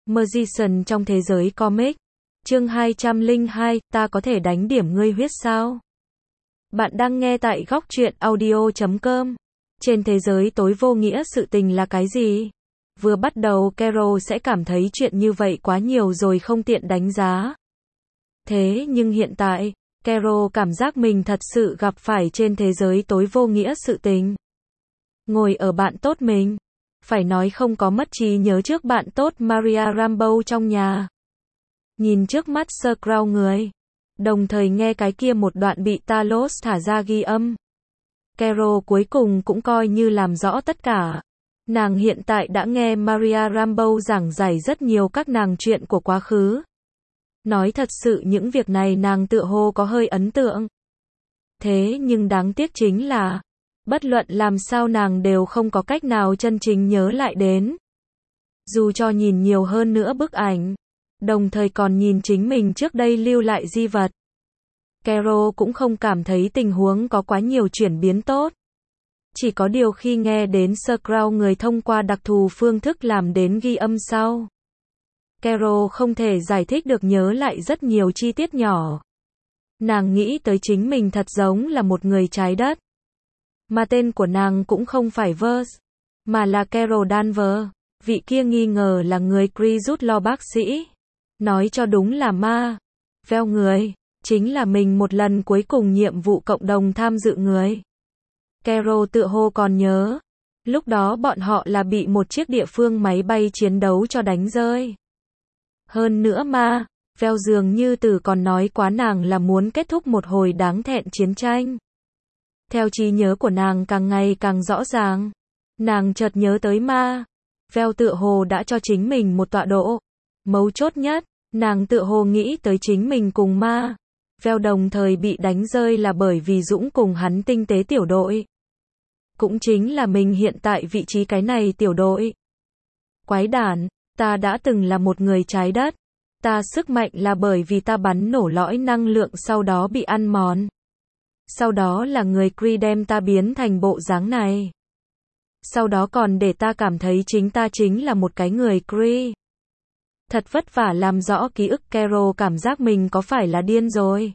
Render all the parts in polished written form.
Magician trong thế giới comic. Chương 202, ta có thể đánh điểm ngươi huyết sao? Bạn đang nghe tại góc truyện audio.com. Trên thế giới tối vô nghĩa sự tình là cái gì? Vừa bắt đầu Carol sẽ cảm thấy chuyện như vậy quá nhiều rồi không tiện đánh giá. Thế nhưng hiện tại, Carol cảm giác mình thật sự gặp phải trên thế giới tối vô nghĩa sự tình. Ngồi ở bạn tốt mình. Phải nói không có mất trí nhớ trước bạn tốt Maria Rambeau trong nhà. Nhìn trước mắt Sir Crow người. Đồng thời nghe cái kia một đoạn bị Talos thả ra ghi âm. Carol cuối cùng cũng coi như làm rõ tất cả. Nàng hiện tại đã nghe Maria Rambeau giảng giải rất nhiều các nàng chuyện của quá khứ. Nói thật sự những việc này nàng tựa hồ có hơi ấn tượng. Thế nhưng đáng tiếc chính là, bất luận làm sao nàng đều không có cách nào chân chính nhớ lại đến. Dù cho nhìn nhiều hơn nữa bức ảnh, đồng thời còn nhìn chính mình trước đây lưu lại di vật. Carol cũng không cảm thấy tình huống có quá nhiều chuyển biến tốt. Chỉ có điều khi nghe đến Sir Crow người thông qua đặc thù phương thức làm đến ghi âm sau. Carol không thể giải thích được nhớ lại rất nhiều chi tiết nhỏ. Nàng nghĩ tới chính mình thật giống là một người trái đất. Mà tên của nàng cũng không phải Verse, mà là Carol Danvers. Vị kia nghi ngờ là người Kree rút lo bác sĩ. Nói cho đúng là ma. Veo người, chính là mình một lần cuối cùng nhiệm vụ cộng đồng tham dự người. Carol tựa hồ còn nhớ. Lúc đó bọn họ là bị một chiếc địa phương máy bay chiến đấu cho đánh rơi. Hơn nữa ma, Veo dường như từ còn nói quá nàng là muốn kết thúc một hồi đáng thẹn chiến tranh. Theo trí nhớ của nàng càng ngày càng rõ ràng. Nàng chợt nhớ tới ma. Veo tựa hồ đã cho chính mình một tọa độ. Mấu chốt nhất, nàng tựa hồ nghĩ tới chính mình cùng ma. Veo đồng thời bị đánh rơi là bởi vì Dũng cùng hắn tinh tế tiểu đội. Cũng chính là mình hiện tại vị trí cái này tiểu đội. Quái đản, ta đã từng là một người trái đất. Ta sức mạnh là bởi vì ta bắn nổ lõi năng lượng sau đó bị ăn mòn. Sau đó là người Kree đem ta biến thành bộ dáng này. Sau đó còn để ta cảm thấy chính ta chính là một cái người Kree. Thật vất vả làm rõ ký ức. Carol cảm giác mình có phải là điên rồi.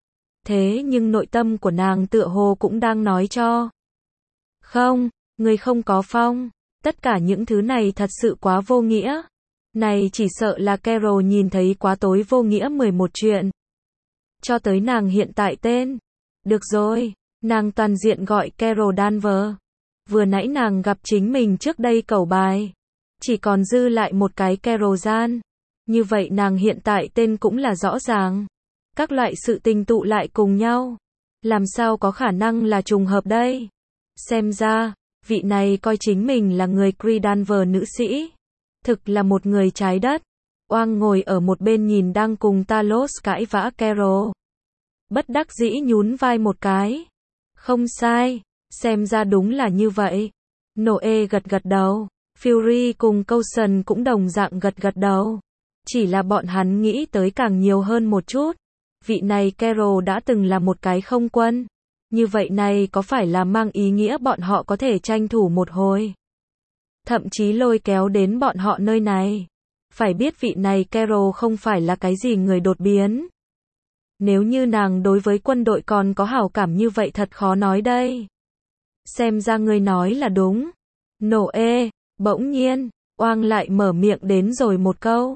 Thế nhưng nội tâm của nàng tựa hồ cũng đang nói cho. Không, người không có phong. Tất cả những thứ này thật sự quá vô nghĩa. Này chỉ sợ là Carol nhìn thấy quá tối vô nghĩa 11 chuyện. Cho tới nàng hiện tại tên. Được rồi, nàng toàn diện gọi Carol Danvers. Vừa nãy nàng gặp chính mình trước đây cầu bài. Chỉ còn dư lại một cái Carol Jan. Như vậy nàng hiện tại tên cũng là rõ ràng. Các loại sự tình tụ lại cùng nhau. Làm sao có khả năng là trùng hợp đây? Xem ra, vị này coi chính mình là người Kree Danvers nữ sĩ. Thực là một người trái đất. Oang ngồi ở một bên nhìn đang cùng Talos cãi vã Carol. Bất đắc dĩ nhún vai một cái. Không sai, xem ra đúng là như vậy. Noe gật gật đầu. Fury cùng Coulson cũng đồng dạng gật gật đầu. Chỉ là bọn hắn nghĩ tới càng nhiều hơn một chút. Vị này Carol đã từng là một cái không quân. Như vậy này có phải là mang ý nghĩa bọn họ có thể tranh thủ một hồi. Thậm chí lôi kéo đến bọn họ nơi này. Phải biết vị này Carol không phải là cái gì người đột biến. Nếu như nàng đối với quân đội còn có hảo cảm như vậy thật khó nói đây. Xem ra người nói là đúng. Noe, bỗng nhiên, Oang lại mở miệng đến rồi một câu.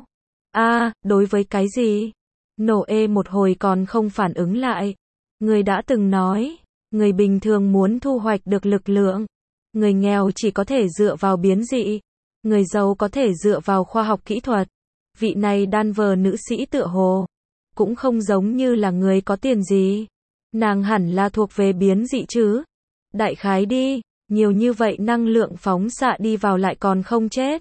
Đối với cái gì? Noe một hồi còn không phản ứng lại. Người đã từng nói, người bình thường muốn thu hoạch được lực lượng. Người nghèo chỉ có thể dựa vào biến dị. Người giàu có thể dựa vào khoa học kỹ thuật. Vị này Danvers nữ sĩ tựa hồ. Cũng không giống như là người có tiền gì. Nàng hẳn là thuộc về biến dị chứ. Đại khái đi, nhiều như vậy năng lượng phóng xạ đi vào lại còn không chết.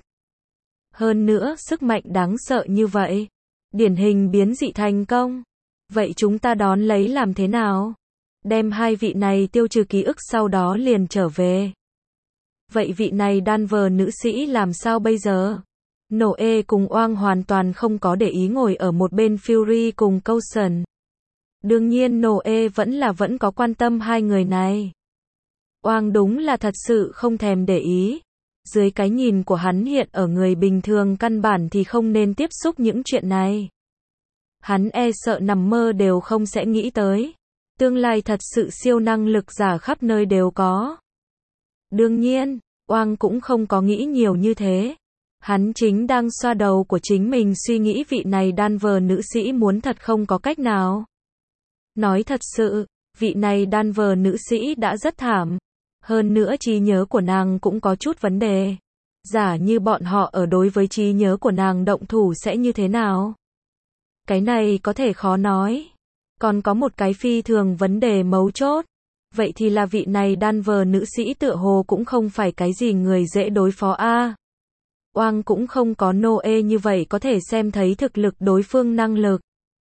Hơn nữa sức mạnh đáng sợ như vậy. Điển hình biến dị thành công. Vậy chúng ta đón lấy làm thế nào? Đem hai vị này tiêu trừ ký ức sau đó liền trở về. Vậy vị này Danvers nữ sĩ làm sao bây giờ? Noe cùng Oang hoàn toàn không có để ý ngồi ở một bên Fury cùng Coulson. Đương nhiên Noe vẫn có quan tâm hai người này. Oang đúng là thật sự không thèm để ý. Dưới cái nhìn của hắn hiện ở người bình thường căn bản thì không nên tiếp xúc những chuyện này. Hắn e sợ nằm mơ đều không sẽ nghĩ tới. Tương lai thật sự siêu năng lực giả khắp nơi đều có. Đương nhiên, Oang cũng không có nghĩ nhiều như thế. Hắn chính đang xoa đầu của chính mình suy nghĩ vị này Danvers nữ sĩ muốn thật không có cách nào. Nói thật sự, vị này Danvers nữ sĩ đã rất thảm. Hơn nữa trí nhớ của nàng cũng có chút vấn đề. Giả như bọn họ ở đối với trí nhớ của nàng động thủ sẽ như thế nào? Cái này có thể khó nói. Còn có một cái phi thường vấn đề mấu chốt. Vậy thì là vị này Danvers nữ sĩ tựa hồ cũng không phải cái gì người dễ đối phó a. Oang cũng không có Noe như vậy có thể xem thấy thực lực đối phương năng lực.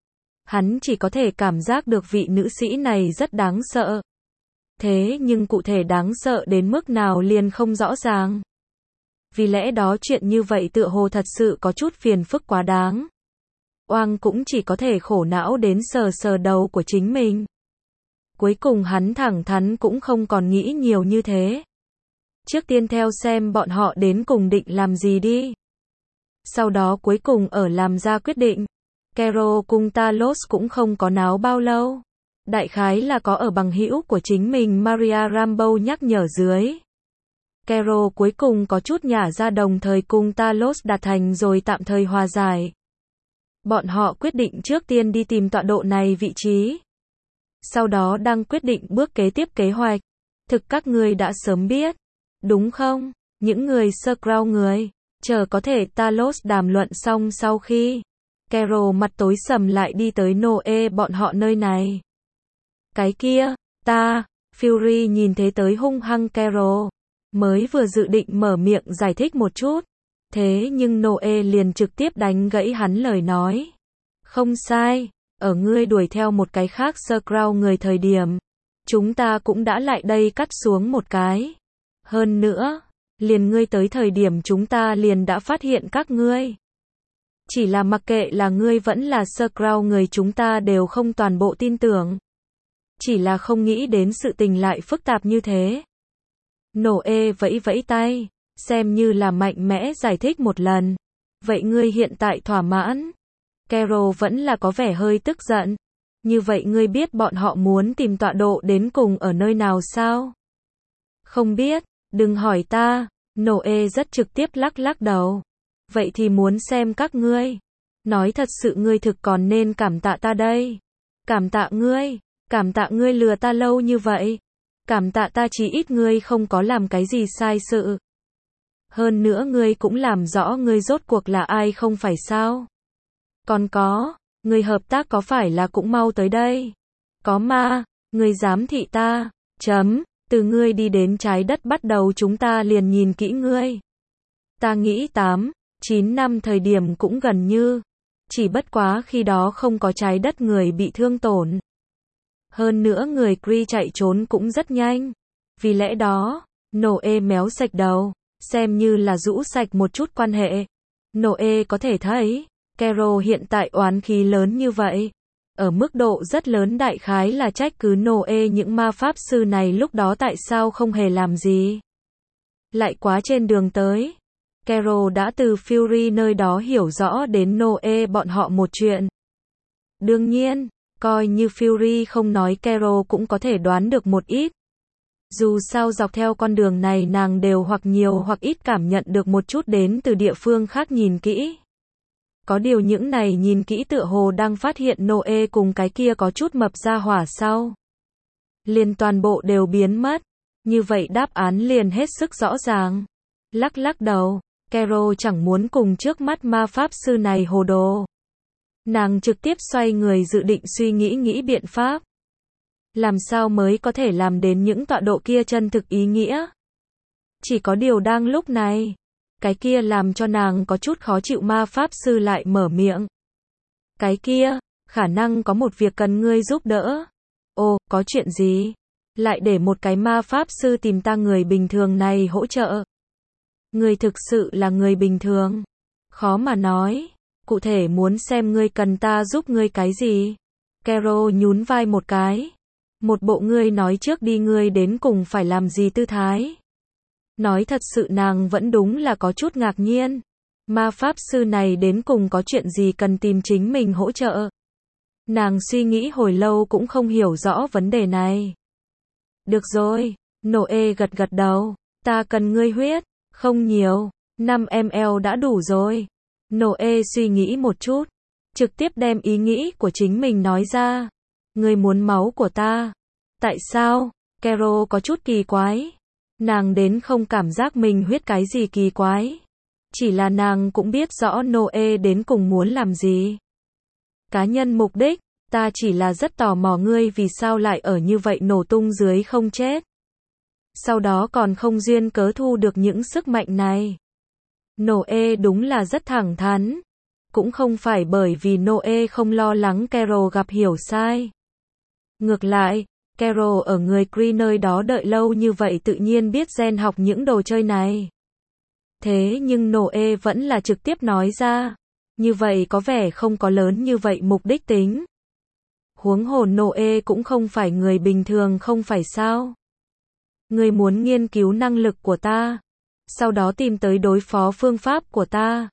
Hắn chỉ có thể cảm giác được vị nữ sĩ này rất đáng sợ. Thế nhưng cụ thể đáng sợ đến mức nào liền không rõ ràng. Vì lẽ đó chuyện như vậy tựa hồ thật sự có chút phiền phức quá đáng. Oang cũng chỉ có thể khổ não đến sờ sờ đầu của chính mình. Cuối cùng hắn thẳng thắn cũng không còn nghĩ nhiều như thế. Trước tiên theo xem bọn họ đến cùng định làm gì đi. Sau đó cuối cùng ở làm ra quyết định. Carol cùng Talos cũng không có náo bao lâu. Đại khái là có ở bằng hữu của chính mình Maria Rambeau nhắc nhở dưới. Carol cuối cùng có chút nhả ra đồng thời cùng Talos đạt thành rồi tạm thời hòa giải. Bọn họ quyết định trước tiên đi tìm tọa độ này vị trí. Sau đó đang quyết định bước kế tiếp kế hoạch. Thực các ngươi đã sớm biết. Đúng không? Những người Skrull người. Chờ có thể Talos đàm luận xong sau khi. Carol mặt tối sầm lại đi tới Noe bọn họ nơi này. Cái kia, Fury nhìn thế tới hung hăng Carol. Mới vừa dự định mở miệng giải thích một chút. Thế nhưng Noe liền trực tiếp đánh gãy hắn lời nói. Không sai, ở ngươi đuổi theo một cái khác Skrull người thời điểm. Chúng ta cũng đã lại đây cắt xuống một cái. Hơn nữa, liền ngươi tới thời điểm chúng ta liền đã phát hiện các ngươi. Chỉ là mặc kệ là ngươi vẫn là Skrull người chúng ta đều không toàn bộ tin tưởng. Chỉ là không nghĩ đến sự tình lại phức tạp như thế. Noe vẫy vẫy tay, xem như là mạnh mẽ giải thích một lần. Vậy ngươi hiện tại thỏa mãn? Carol vẫn là có vẻ hơi tức giận. Như vậy ngươi biết bọn họ muốn tìm tọa độ đến cùng ở nơi nào sao? Không biết, đừng hỏi ta. Noe rất trực tiếp lắc lắc đầu. Vậy thì muốn xem các ngươi. Nói thật sự ngươi thực còn nên cảm tạ ta đây. Cảm tạ ngươi lừa ta lâu như vậy. Cảm tạ ta chỉ ít ngươi không có làm cái gì sai sự. Hơn nữa ngươi cũng làm rõ ngươi rốt cuộc là ai không phải sao. Còn có, ngươi hợp tác có phải là cũng mau tới đây. Có mà, ngươi giám thị ta, từ ngươi đi đến trái đất bắt đầu chúng ta liền nhìn kỹ ngươi. Ta nghĩ 8-9 năm thời điểm cũng gần như. Chỉ bất quá khi đó không có trái đất người bị thương tổn. Hơn nữa người Kree chạy trốn cũng rất nhanh. Vì lẽ đó, Noe méo sạch đầu, xem như là rũ sạch một chút quan hệ. Noe có thể thấy, Carol hiện tại oán khí lớn như vậy. Ở mức độ rất lớn đại khái là trách cứ Noe những ma pháp sư này lúc đó tại sao không hề làm gì. Lại quá trên đường tới. Carol đã từ Fury nơi đó hiểu rõ đến Noe bọn họ một chuyện. Đương nhiên, coi như Fury không nói Carol cũng có thể đoán được một ít. Dù sao dọc theo con đường này nàng đều hoặc nhiều hoặc ít cảm nhận được một chút đến từ địa phương khác nhìn kỹ. Có điều những này nhìn kỹ tựa hồ đang phát hiện Noe cùng cái kia có chút mập ra hỏa sau. Liền toàn bộ đều biến mất. Như vậy đáp án liền hết sức rõ ràng. Lắc lắc đầu, Carol chẳng muốn cùng trước mắt ma pháp sư này hồ đồ. Nàng trực tiếp xoay người dự định suy nghĩ biện pháp. Làm sao mới có thể làm đến những tọa độ kia chân thực ý nghĩa? Chỉ có điều đang lúc này, cái kia làm cho nàng có chút khó chịu ma pháp sư lại mở miệng. Cái kia, khả năng có một việc cần ngươi giúp đỡ. Ồ, có chuyện gì? Lại để một cái ma pháp sư tìm ta người bình thường này hỗ trợ. Ngươi thực sự là người bình thường. Khó mà nói. Cụ thể muốn xem ngươi cần ta giúp ngươi cái gì? Carol nhún vai một cái. Một bộ ngươi nói trước đi ngươi đến cùng phải làm gì tư thái. Nói thật sự nàng vẫn đúng là có chút ngạc nhiên. Ma pháp sư này đến cùng có chuyện gì cần tìm chính mình hỗ trợ? Nàng suy nghĩ hồi lâu cũng không hiểu rõ vấn đề này. Được rồi, Noe gật gật đầu. Ta cần ngươi huyết, không nhiều, 5 ml đã đủ rồi. Noe suy nghĩ một chút, trực tiếp đem ý nghĩ của chính mình nói ra. Ngươi muốn máu của ta. Tại sao? Carol có chút kỳ quái. Nàng đến không cảm giác mình huyết cái gì kỳ quái. Chỉ là nàng cũng biết rõ Noe đến cùng muốn làm gì. Cá nhân mục đích, ta chỉ là rất tò mò ngươi vì sao lại ở như vậy nổ tung dưới không chết. Sau đó còn không duyên cớ thu được những sức mạnh này. Noe đúng là rất thẳng thắn. Cũng không phải bởi vì Noe không lo lắng Carol gặp hiểu sai. Ngược lại, Carol ở người Kree nơi đó đợi lâu như vậy tự nhiên biết gen học những đồ chơi này. Thế nhưng Noe vẫn là trực tiếp nói ra. Như vậy có vẻ không có lớn như vậy mục đích tính. Huống hồ Noe cũng không phải người bình thường không phải sao. Ngươi muốn nghiên cứu năng lực của ta. Sau đó tìm tới đối phó phương pháp của ta.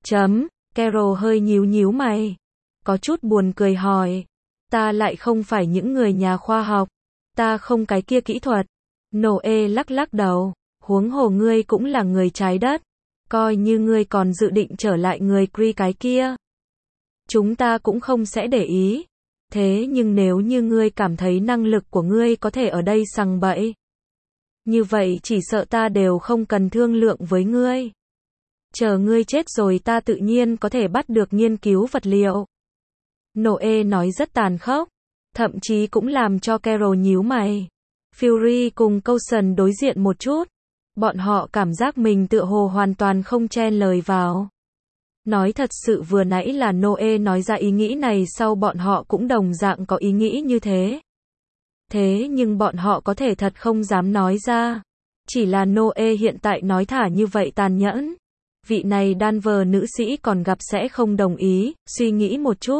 Carol hơi nhíu mày. Có chút buồn cười hỏi. Ta lại không phải những người nhà khoa học. Ta không cái kia kỹ thuật. Noe lắc đầu. Huống hồ ngươi cũng là người trái đất. Coi như ngươi còn dự định trở lại người Kree cái kia. Chúng ta cũng không sẽ để ý. Thế nhưng nếu như ngươi cảm thấy năng lực của ngươi có thể ở đây sằng bậy. Như vậy chỉ sợ ta đều không cần thương lượng với ngươi. Chờ ngươi chết rồi ta tự nhiên có thể bắt được nghiên cứu vật liệu. Noe nói rất tàn khốc. Thậm chí cũng làm cho Carol nhíu mày. Fury cùng Coulson đối diện một chút. Bọn họ cảm giác mình tựa hồ hoàn toàn không chen lời vào. Nói thật sự vừa nãy là Noe nói ra ý nghĩ này sau bọn họ cũng đồng dạng có ý nghĩ như thế. Thế nhưng bọn họ có thể thật không dám nói ra. Chỉ là Noe hiện tại nói thả như vậy tàn nhẫn. Vị này Danvers nữ sĩ còn gặp sẽ không đồng ý, suy nghĩ một chút.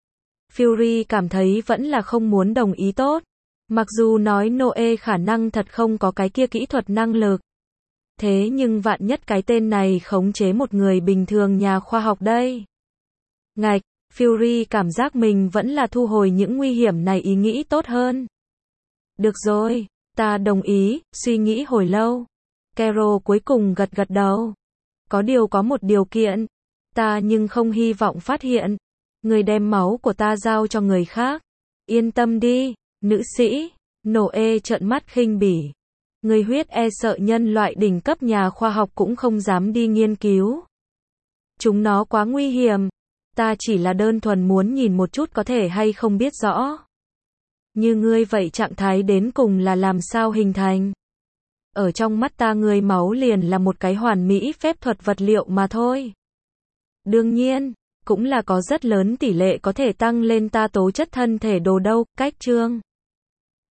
Fury cảm thấy vẫn là không muốn đồng ý tốt. Mặc dù nói Noe khả năng thật không có cái kia kỹ thuật năng lực. Thế nhưng vạn nhất cái tên này khống chế một người bình thường nhà khoa học đây. Ngạch, Fury cảm giác mình vẫn là thu hồi những nguy hiểm này ý nghĩ tốt hơn. Được rồi, ta đồng ý, suy nghĩ hồi lâu. Carol cuối cùng gật đầu. Có một điều kiện. Ta nhưng không hy vọng phát hiện. Người đem máu của ta giao cho người khác. Yên tâm đi, nữ sĩ. Noe trợn mắt khinh bỉ. Người huyết e sợ nhân loại đỉnh cấp nhà khoa học cũng không dám đi nghiên cứu. Chúng nó quá nguy hiểm. Ta chỉ là đơn thuần muốn nhìn một chút có thể hay không biết rõ. Như ngươi vậy trạng thái đến cùng là làm sao hình thành? Ở trong mắt ta người máu liền là một cái hoàn mỹ phép thuật vật liệu mà thôi. Đương nhiên, cũng là có rất lớn tỷ lệ có thể tăng lên ta tố chất thân thể đồ đâu, cách chương.